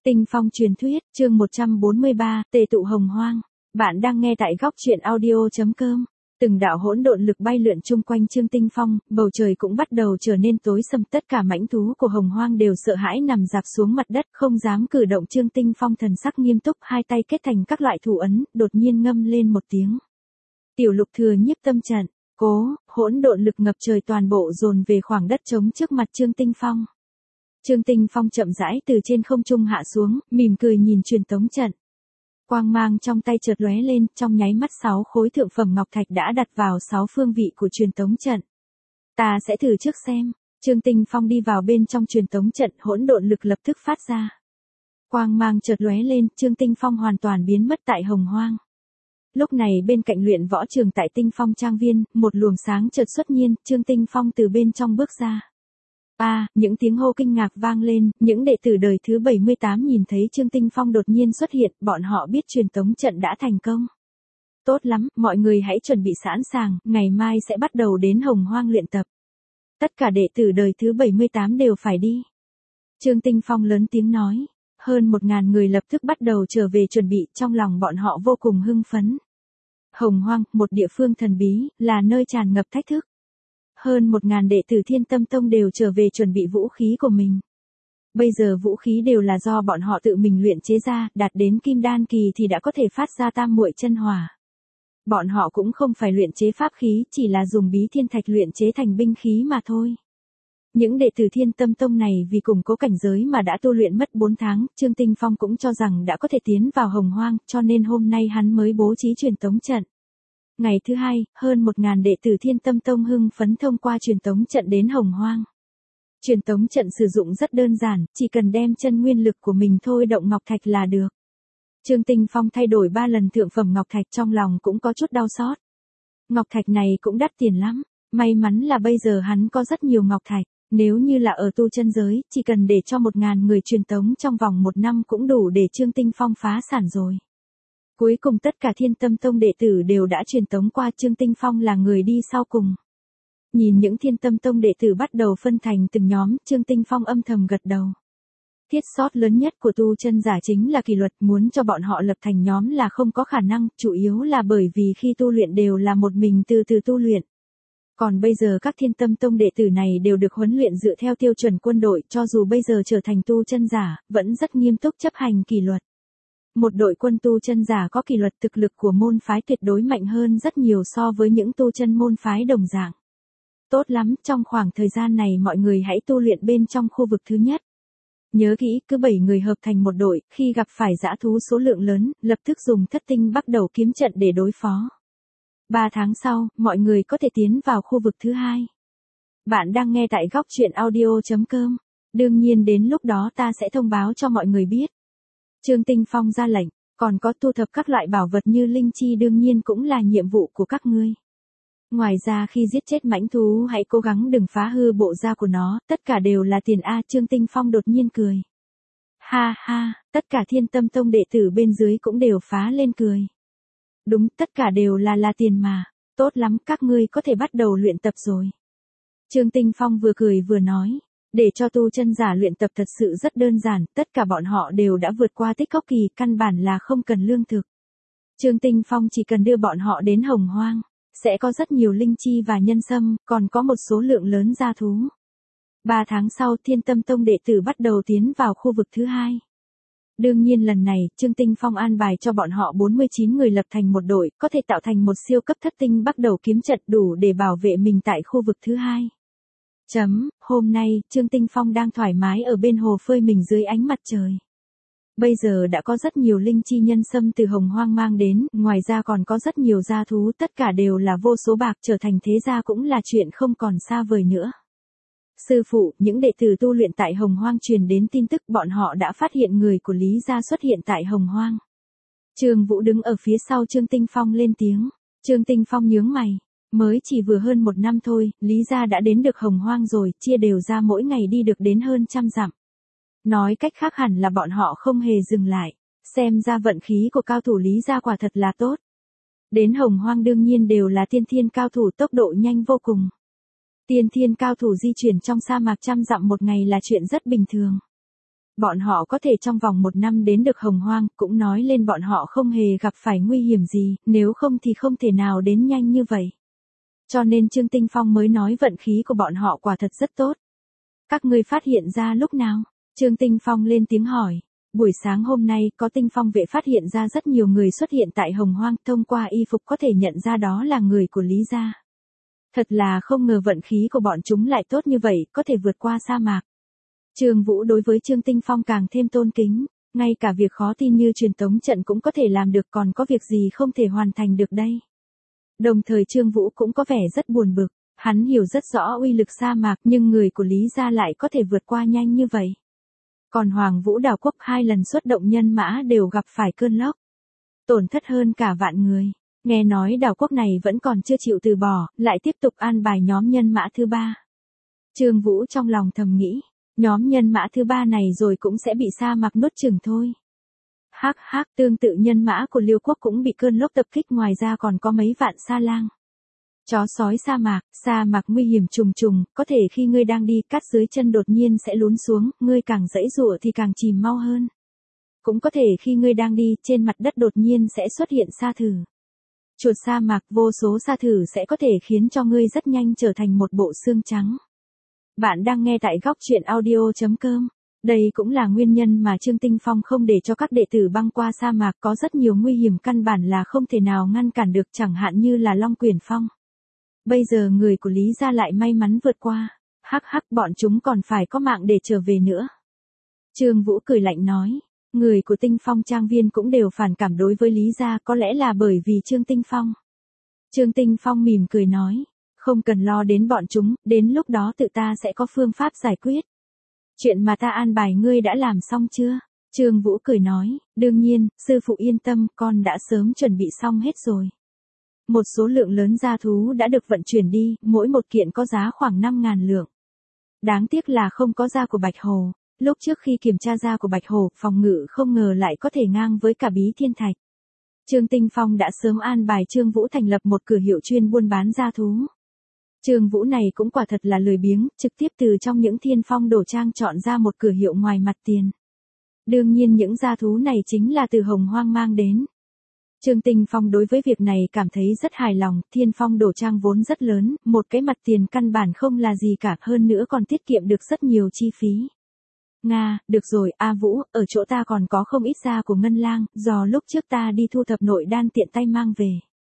Tinh phong truyền thuyết, chương 143, tề tụ hồng hoang. Bạn đang nghe tại góc truyện audio.com. Từng đạo hỗn độn lực bay lượn chung quanh Trương Tinh Phong, bầu trời cũng bắt đầu trở nên tối sầm, tất cả mãnh thú của hồng hoang đều sợ hãi nằm dạp xuống mặt đất, không dám cử động. Trương Tinh Phong thần sắc nghiêm túc, hai tay kết thành các loại thủ ấn, đột nhiên ngâm lên một tiếng. Tiểu Lục Thừa nhiếp tâm trận, cố, hỗn độn lực ngập trời toàn bộ dồn về khoảng đất trống trước mặt Trương Tinh Phong. Trương Tinh Phong chậm rãi từ trên không trung hạ xuống, mỉm cười nhìn truyền tống trận. Quang mang trong tay chợt lóe lên, trong nháy mắt 6 khối thượng phẩm ngọc thạch đã đặt vào 6 phương vị của truyền tống trận. Ta sẽ thử trước xem. Trương Tinh Phong đi vào bên trong truyền tống trận, hỗn độn lực lập tức phát ra. Quang mang chợt lóe lên, Trương Tinh Phong hoàn toàn biến mất tại hồng hoang. Lúc này bên cạnh luyện võ trường tại Tinh Phong Trang Viên, một luồng sáng chợt xuất nhiên, Trương Tinh Phong từ bên trong bước ra. Những tiếng hô kinh ngạc vang lên, những đệ tử đời thứ 78 nhìn thấy Trương Tinh Phong đột nhiên xuất hiện, bọn họ biết truyền tống trận đã thành công. Tốt lắm, mọi người hãy chuẩn bị sẵn sàng, ngày mai sẽ bắt đầu đến hồng hoang luyện tập. Tất cả đệ tử đời thứ 78 đều phải đi. Trương Tinh Phong lớn tiếng nói, hơn 1000 người lập tức bắt đầu trở về chuẩn bị, trong lòng bọn họ vô cùng hưng phấn. Hồng hoang, một địa phương thần bí, là nơi tràn ngập thách thức. Hơn 1000 đệ tử Thiên Tâm Tông đều trở về chuẩn bị vũ khí của mình. Bây giờ vũ khí đều là do bọn họ tự mình luyện chế ra, đạt đến kim đan kỳ thì đã có thể phát ra tam muội chân hỏa. Bọn họ cũng không phải luyện chế pháp khí, chỉ là dùng bí thiên thạch luyện chế thành binh khí mà thôi. Những đệ tử Thiên Tâm Tông này vì củng cố cảnh giới mà đã tu luyện mất 4 tháng, Trương Tinh Phong cũng cho rằng đã có thể tiến vào hồng hoang, cho nên hôm nay hắn mới bố trí truyền tống trận. Ngày thứ hai, hơn 1000 đệ tử Thiên Tâm Tông hưng phấn thông qua truyền tống trận đến hồng hoang. Truyền tống trận sử dụng rất đơn giản, chỉ cần đem chân nguyên lực của mình thôi động ngọc thạch là được. Trương Tinh Phong thay đổi 3 lần thượng phẩm ngọc thạch, trong lòng cũng có chút đau xót. Ngọc thạch này cũng đắt tiền lắm, may mắn là bây giờ hắn có rất nhiều ngọc thạch, nếu như là ở tu chân giới, chỉ cần để cho 1000 người truyền tống trong vòng 1 năm cũng đủ để Trương Tinh Phong phá sản rồi. Cuối cùng tất cả Thiên Tâm Tông đệ tử đều đã truyền tống qua, Trương Tinh Phong là người đi sau cùng. Nhìn những Thiên Tâm Tông đệ tử bắt đầu phân thành từng nhóm, Trương Tinh Phong âm thầm gật đầu. Thiết sót lớn nhất của tu chân giả chính là kỷ luật, muốn cho bọn họ lập thành nhóm là không có khả năng, chủ yếu là bởi vì khi tu luyện đều là một mình từ từ tu luyện. Còn bây giờ các Thiên Tâm Tông đệ tử này đều được huấn luyện dựa theo tiêu chuẩn quân đội, cho dù bây giờ trở thành tu chân giả, vẫn rất nghiêm túc chấp hành kỷ luật. Một đội quân tu chân giả có kỷ luật, thực lực của môn phái tuyệt đối mạnh hơn rất nhiều so với những tu chân môn phái đồng dạng. Tốt lắm, trong khoảng thời gian này mọi người hãy tu luyện bên trong khu vực thứ nhất. Nhớ kỹ, cứ 7 người hợp thành một đội, khi gặp phải dã thú số lượng lớn, lập tức dùng thất tinh bắt đầu kiếm trận để đối phó. 3 tháng sau, mọi người có thể tiến vào khu vực thứ hai. Bạn đang nghe tại góc truyện audio.com. Đương nhiên đến lúc đó ta sẽ thông báo cho mọi người biết. Trương Tinh Phong ra lệnh, còn có thu thập các loại bảo vật như linh chi đương nhiên cũng là nhiệm vụ của các ngươi. Ngoài ra khi giết chết mãnh thú hãy cố gắng đừng phá hư bộ da của nó, tất cả đều là tiền a. Trương Tinh Phong đột nhiên cười. Ha ha, tất cả Thiên Tâm Tông đệ tử bên dưới cũng đều phá lên cười. Đúng, tất cả đều là tiền mà, tốt lắm, các ngươi có thể bắt đầu luyện tập rồi. Trương Tinh Phong vừa cười vừa nói. Để cho tu chân giả luyện tập thật sự rất đơn giản, tất cả bọn họ đều đã vượt qua tích cốc kỳ, căn bản là không cần lương thực. Trương Tinh Phong chỉ cần đưa bọn họ đến hồng hoang, sẽ có rất nhiều linh chi và nhân sâm, còn có một số lượng lớn gia thú. 3 tháng sau, Thiên Tâm Tông đệ tử bắt đầu tiến vào khu vực thứ hai. Đương nhiên lần này, Trương Tinh Phong an bài cho bọn họ 49 người lập thành một đội, có thể tạo thành một siêu cấp thất tinh bắt đầu kiếm trận đủ để bảo vệ mình tại khu vực thứ hai. Hôm nay, Trương Tinh Phong đang thoải mái ở bên hồ phơi mình dưới ánh mặt trời. Bây giờ đã có rất nhiều linh chi nhân sâm từ hồng hoang mang đến, ngoài ra còn có rất nhiều gia thú, tất cả đều là vô số bạc, trở thành thế gia cũng là chuyện không còn xa vời nữa. Sư phụ, những đệ tử tu luyện tại hồng hoang truyền đến tin tức bọn họ đã phát hiện người của Lý gia xuất hiện tại hồng hoang. Trương Vũ đứng ở phía sau Trương Tinh Phong lên tiếng. Trương Tinh Phong nhướng mày. Mới chỉ vừa hơn 1 năm thôi, Lý gia đã đến được hồng hoang rồi, chia đều ra mỗi ngày đi được đến hơn 100 dặm. Nói cách khác hẳn là bọn họ không hề dừng lại, xem ra vận khí của cao thủ Lý gia quả thật là tốt. Đến hồng hoang đương nhiên đều là tiên thiên cao thủ, tốc độ nhanh vô cùng. Tiên thiên cao thủ di chuyển trong sa mạc 100 dặm một ngày là chuyện rất bình thường. Bọn họ có thể trong vòng 1 năm đến được Hồng Hoang, cũng nói lên bọn họ không hề gặp phải nguy hiểm gì, nếu không thì không thể nào đến nhanh như vậy. Cho nên Trương Tinh Phong mới nói vận khí của bọn họ quả thật rất tốt. Các ngươi phát hiện ra lúc nào? Trương Tinh Phong lên tiếng hỏi. Buổi sáng hôm nay có Tinh Phong vệ phát hiện ra rất nhiều người xuất hiện tại Hồng Hoang, thông qua y phục có thể nhận ra đó là người của Lý gia. Thật là không ngờ vận khí của bọn chúng lại tốt như vậy, có thể vượt qua sa mạc. Trương Vũ đối với Trương Tinh Phong càng thêm tôn kính, ngay cả việc khó tin như truyền tống trận cũng có thể làm được, còn có việc gì không thể hoàn thành được đây. Đồng thời Trương Vũ cũng có vẻ rất buồn bực, hắn hiểu rất rõ uy lực sa mạc nhưng người của Lý gia lại có thể vượt qua nhanh như vậy. Còn Hoàng Vũ Đảo Quốc 2 lần xuất động nhân mã đều gặp phải cơn lốc. Tổn thất hơn cả vạn người. Nghe nói đảo quốc này vẫn còn chưa chịu từ bỏ, lại tiếp tục an bài nhóm nhân mã thứ 3. Trương Vũ trong lòng thầm nghĩ, nhóm nhân mã thứ 3 này rồi cũng sẽ bị sa mạc nuốt chửng thôi. Hắc hắc, tương tự nhân mã của Liêu quốc cũng bị cơn lốc tập kích, ngoài ra còn có mấy vạn sa lang. Chó sói sa mạc nguy hiểm trùng trùng, có thể khi ngươi đang đi, cát dưới chân đột nhiên sẽ lún xuống, ngươi càng giãy giụa thì càng chìm mau hơn. Cũng có thể khi ngươi đang đi, trên mặt đất đột nhiên sẽ xuất hiện sa thử. Chuột sa mạc, vô số sa thử sẽ có thể khiến cho ngươi rất nhanh trở thành một bộ xương trắng. Bạn đang nghe tại góc truyện audio.com. Đây cũng là nguyên nhân mà Trương Tinh Phong không để cho các đệ tử băng qua sa mạc, có rất nhiều nguy hiểm căn bản là không thể nào ngăn cản được, chẳng hạn như là Long Quyển Phong. Bây giờ người của Lý gia lại may mắn vượt qua, hắc hắc, bọn chúng còn phải có mạng để trở về nữa. Trương Vũ cười lạnh nói, người của Tinh Phong Trang Viên cũng đều phản cảm đối với Lý gia, có lẽ là bởi vì Trương Tinh Phong. Trương Tinh Phong mỉm cười nói, không cần lo đến bọn chúng, đến lúc đó tự ta sẽ có phương pháp giải quyết. Chuyện mà ta an bài ngươi đã làm xong chưa? Trương Vũ cười nói, đương nhiên, sư phụ yên tâm, con đã sớm chuẩn bị xong hết rồi. Một số lượng lớn gia thú đã được vận chuyển đi, mỗi một kiện có giá khoảng 5.000 lượng. Đáng tiếc là không có da của Bạch Hổ. Lúc trước khi kiểm tra da của Bạch Hổ, phòng ngự không ngờ lại có thể ngang với cả Bí Thiên Thạch. Trương Tinh Phong đã sớm an bài Trương Vũ thành lập một cửa hiệu chuyên buôn bán gia thú. Trương Vũ này cũng quả thật là lười biếng, trực tiếp từ trong những thiên phong đồ trang chọn ra một cửa hiệu ngoài mặt tiền. Đương nhiên những gia thú này chính là từ Hồng Hoang mang đến. Trương Tinh Phong đối với việc này cảm thấy rất hài lòng, thiên phong đồ trang vốn rất lớn, một cái mặt tiền căn bản không là gì cả, hơn nữa còn tiết kiệm được rất nhiều chi phí. Nga, được rồi, A Vũ, ở chỗ ta còn có không ít da của Ngân Lang, do lúc trước ta đi thu thập nội đan tiện tay mang về.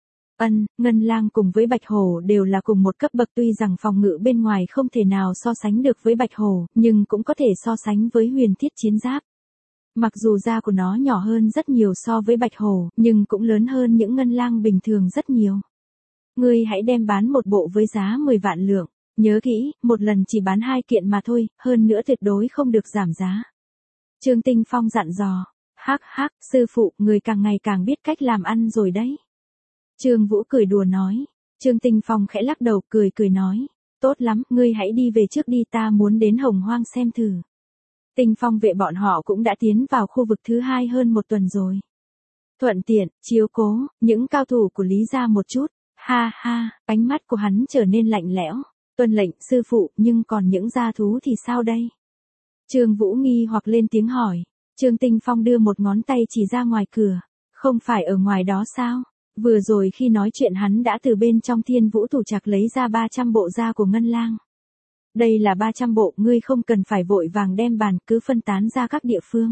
Ngân Lang cùng với Bạch Hổ đều là cùng một cấp bậc, tuy rằng phòng ngự bên ngoài không thể nào so sánh được với Bạch Hổ, nhưng cũng có thể so sánh với huyền thiết chiến giáp. Mặc dù da của nó nhỏ hơn rất nhiều so với Bạch Hổ, nhưng cũng lớn hơn những Ngân Lang bình thường rất nhiều. Ngươi hãy đem bán một bộ với giá 10 vạn lượng. Nhớ kỹ, một lần chỉ bán 2 kiện mà thôi, hơn nữa tuyệt đối không được giảm giá. Trương Tinh Phong dặn dò, hắc hắc, sư phụ, người càng ngày càng biết cách làm ăn rồi đấy. Trương Vũ cười đùa nói. Trương Tinh Phong khẽ lắc đầu, cười nói, tốt lắm, ngươi hãy đi về trước đi, ta muốn đến Hồng Hoang xem thử. Tinh Phong vệ bọn họ cũng đã tiến vào khu vực thứ 2 hơn 1 tuần rồi. Thuận tiện, chiếu cố, những cao thủ của Lý gia một chút, ha ha, ánh mắt của hắn trở nên lạnh lẽo. Tuân lệnh, sư phụ, nhưng còn những gia thú thì sao đây? Trương Vũ nghi hoặc lên tiếng hỏi. Trương Tinh Phong đưa một ngón tay chỉ ra ngoài cửa. Không phải ở ngoài đó sao? Vừa rồi khi nói chuyện hắn đã từ bên trong Thiên Vũ thủ trạc lấy ra 300 bộ da của Ngân Lang. Đây là 300 bộ, ngươi không cần phải vội vàng đem bàn, cứ phân tán ra các địa phương.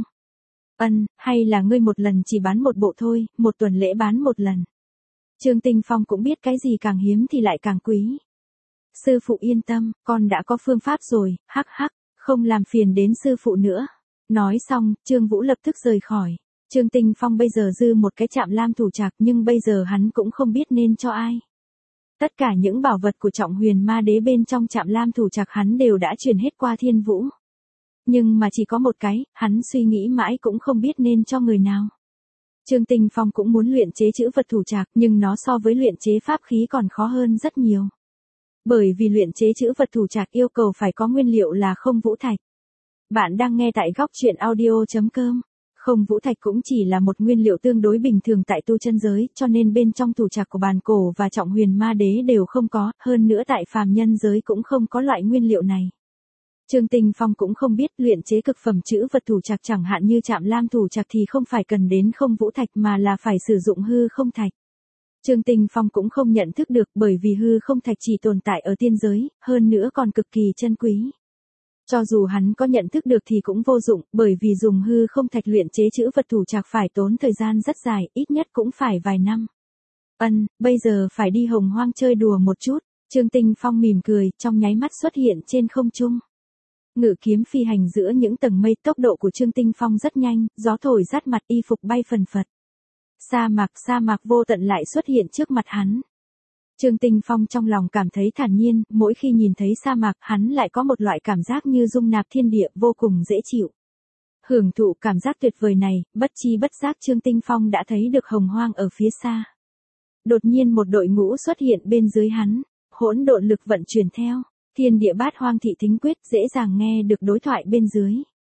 Hay là ngươi một lần chỉ bán một bộ thôi, một tuần lễ bán một lần. Trương Tinh Phong cũng biết cái gì càng hiếm thì lại càng quý. Sư phụ yên tâm, con đã có phương pháp rồi, hắc hắc, không làm phiền đến sư phụ nữa. Nói xong, Trương Vũ lập tức rời khỏi. Trương Tinh Phong bây giờ dư một cái Trạm Lam thủ trạc, nhưng bây giờ hắn cũng không biết nên cho ai. Tất cả những bảo vật của Trọng Huyền Ma Đế bên trong Trạm Lam thủ trạc hắn đều đã truyền hết qua Thiên Vũ. Nhưng mà chỉ có một cái, hắn suy nghĩ mãi cũng không biết nên cho người nào. Trương Tinh Phong cũng muốn luyện chế chữ vật thủ trạc, nhưng nó so với luyện chế pháp khí còn khó hơn rất nhiều. Bởi vì luyện chế chữ vật thủ trạc yêu cầu phải có nguyên liệu là không vũ thạch. Bạn đang nghe tại góc truyện audio.com. Không vũ thạch cũng chỉ là một nguyên liệu tương đối bình thường tại tu chân giới, cho nên bên trong thủ trạc của Bàn Cổ và Trọng Huyền Ma Đế đều không có, hơn nữa tại phàm nhân giới cũng không có loại nguyên liệu này. Trương Tinh Phong cũng không biết luyện chế cực phẩm chữ vật thủ trạc chẳng hạn như Trạm Lam thủ trạc thì không phải cần đến không vũ thạch mà là phải sử dụng hư không thạch. Trương Tinh Phong cũng không nhận thức được bởi vì hư không thạch chỉ tồn tại ở tiên giới, hơn nữa còn cực kỳ chân quý. Cho dù hắn có nhận thức được thì cũng vô dụng, bởi vì dùng hư không thạch luyện chế chữ vật thủ trạc phải tốn thời gian rất dài, ít nhất cũng phải vài năm. Bây giờ phải đi Hồng Hoang chơi đùa một chút. Trương Tinh Phong mỉm cười, trong nháy mắt xuất hiện trên không trung. Ngự kiếm phi hành giữa những tầng mây, tốc độ của Trương Tinh Phong rất nhanh, gió thổi rát mặt y phục bay phần phật. Sa mạc vô tận lại xuất hiện trước mặt hắn. Trương Tinh Phong trong lòng cảm thấy thản nhiên, mỗi khi nhìn thấy sa mạc hắn lại có một loại cảm giác như dung nạp thiên địa vô cùng dễ chịu. Hưởng thụ cảm giác tuyệt vời này, bất chi bất giác Trương Tinh Phong đã thấy được Hồng Hoang ở phía xa. Đột nhiên một đội ngũ xuất hiện bên dưới hắn, hỗn độn lực vận chuyển theo, thiên địa bát hoang thị thính quyết dễ dàng nghe được đối thoại bên dưới.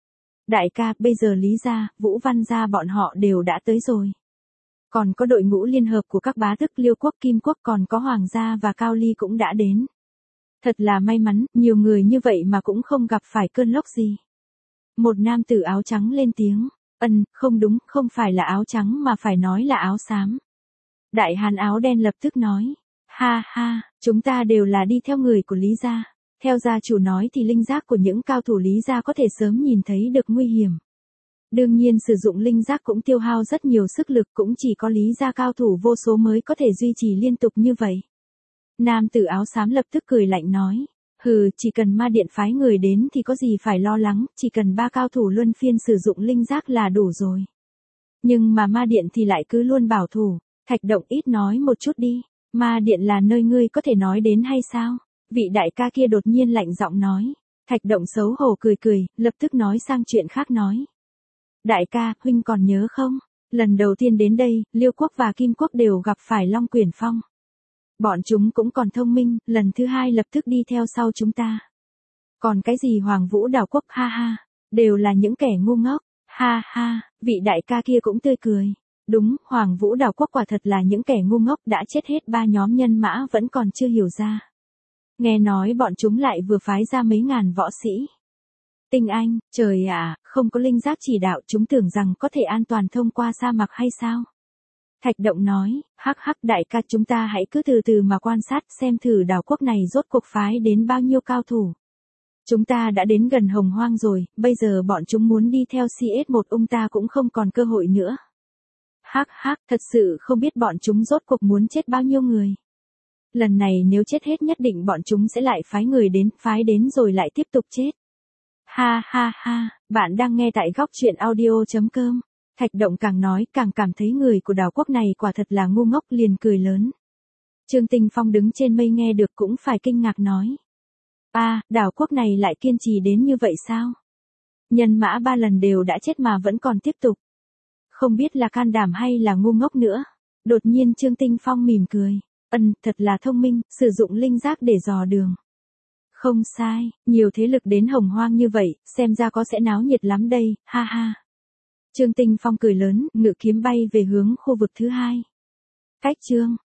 Đại ca, bây giờ Lý gia, Vũ Văn gia bọn họ đều đã tới rồi. Còn có đội ngũ liên hợp của các bá tước Liêu quốc, Kim quốc, còn có Hoàng gia và Cao Ly cũng đã đến. Thật là may mắn, nhiều người như vậy mà cũng không gặp phải cơn lốc gì. Một nam tử áo trắng lên tiếng, không đúng, không phải là áo trắng mà phải nói là áo xám. Đại hán áo đen lập tức nói, ha ha, chúng ta đều là đi theo người của Lý gia. Theo gia chủ nói thì linh giác của những cao thủ Lý gia có thể sớm nhìn thấy được nguy hiểm. Đương nhiên sử dụng linh giác cũng tiêu hao rất nhiều sức lực, cũng chỉ có Lý gia cao thủ vô số mới có thể duy trì liên tục như vậy. Nam tử áo xám lập tức cười lạnh nói, chỉ cần ma điện phái người đến thì có gì phải lo lắng, chỉ cần 3 cao thủ luân phiên sử dụng linh giác là đủ rồi. Nhưng mà ma điện thì lại cứ luôn bảo thủ. Thạch Động ít nói một chút đi, ma điện là nơi ngươi có thể nói đến hay sao? Vị đại ca kia đột nhiên lạnh giọng nói. Thạch Động xấu hổ cười cười, lập tức nói sang chuyện khác nói. Đại ca, huynh còn nhớ không? Lần đầu tiên đến đây, Liêu quốc và Kim quốc đều gặp phải Long Quyển Phong. Bọn chúng cũng còn thông minh, lần thứ 2 lập tức đi theo sau chúng ta. Còn cái gì Hoàng Vũ Đảo quốc, ha ha, đều là những kẻ ngu ngốc, ha ha, vị đại ca kia cũng tươi cười. Đúng, Hoàng Vũ Đảo quốc quả thật là những kẻ ngu ngốc, đã chết hết 3 nhóm nhân mã vẫn còn chưa hiểu ra. Nghe nói bọn chúng lại vừa phái ra mấy ngàn võ sĩ. Tinh Anh, trời ạ, không có linh giác chỉ đạo, chúng tưởng rằng có thể an toàn thông qua sa mạc hay sao? Thạch Động nói, hắc đại ca, chúng ta hãy cứ từ từ mà quan sát xem thử đảo quốc này rốt cuộc phái đến bao nhiêu cao thủ. Chúng ta đã đến gần Hồng Hoang rồi, bây giờ bọn chúng muốn đi theo CS1 ung ta cũng không còn cơ hội nữa. Thật sự không biết bọn chúng rốt cuộc muốn chết bao nhiêu người. Lần này nếu chết hết nhất định bọn chúng sẽ lại phái đến rồi lại tiếp tục chết. Ha, bạn đang nghe tại góc truyện audio.com. Thạch Động càng nói càng cảm thấy người của đảo quốc này quả thật là ngu ngốc, liền cười lớn. Trương Tinh Phong đứng trên mây nghe được cũng phải kinh ngạc nói. Đảo quốc này lại kiên trì đến như vậy sao? Nhân mã 3 lần đều đã chết mà vẫn còn tiếp tục. Không biết là can đảm hay là ngu ngốc nữa. Đột nhiên Trương Tinh Phong mỉm cười. Thật là thông minh, sử dụng linh giác để dò đường. Không sai, nhiều thế lực đến Hồng Hoang như vậy, xem ra có sẽ náo nhiệt lắm đây, ha ha. Trương Tinh Phong cười lớn, ngự kiếm bay về hướng khu vực thứ 2. Cách chương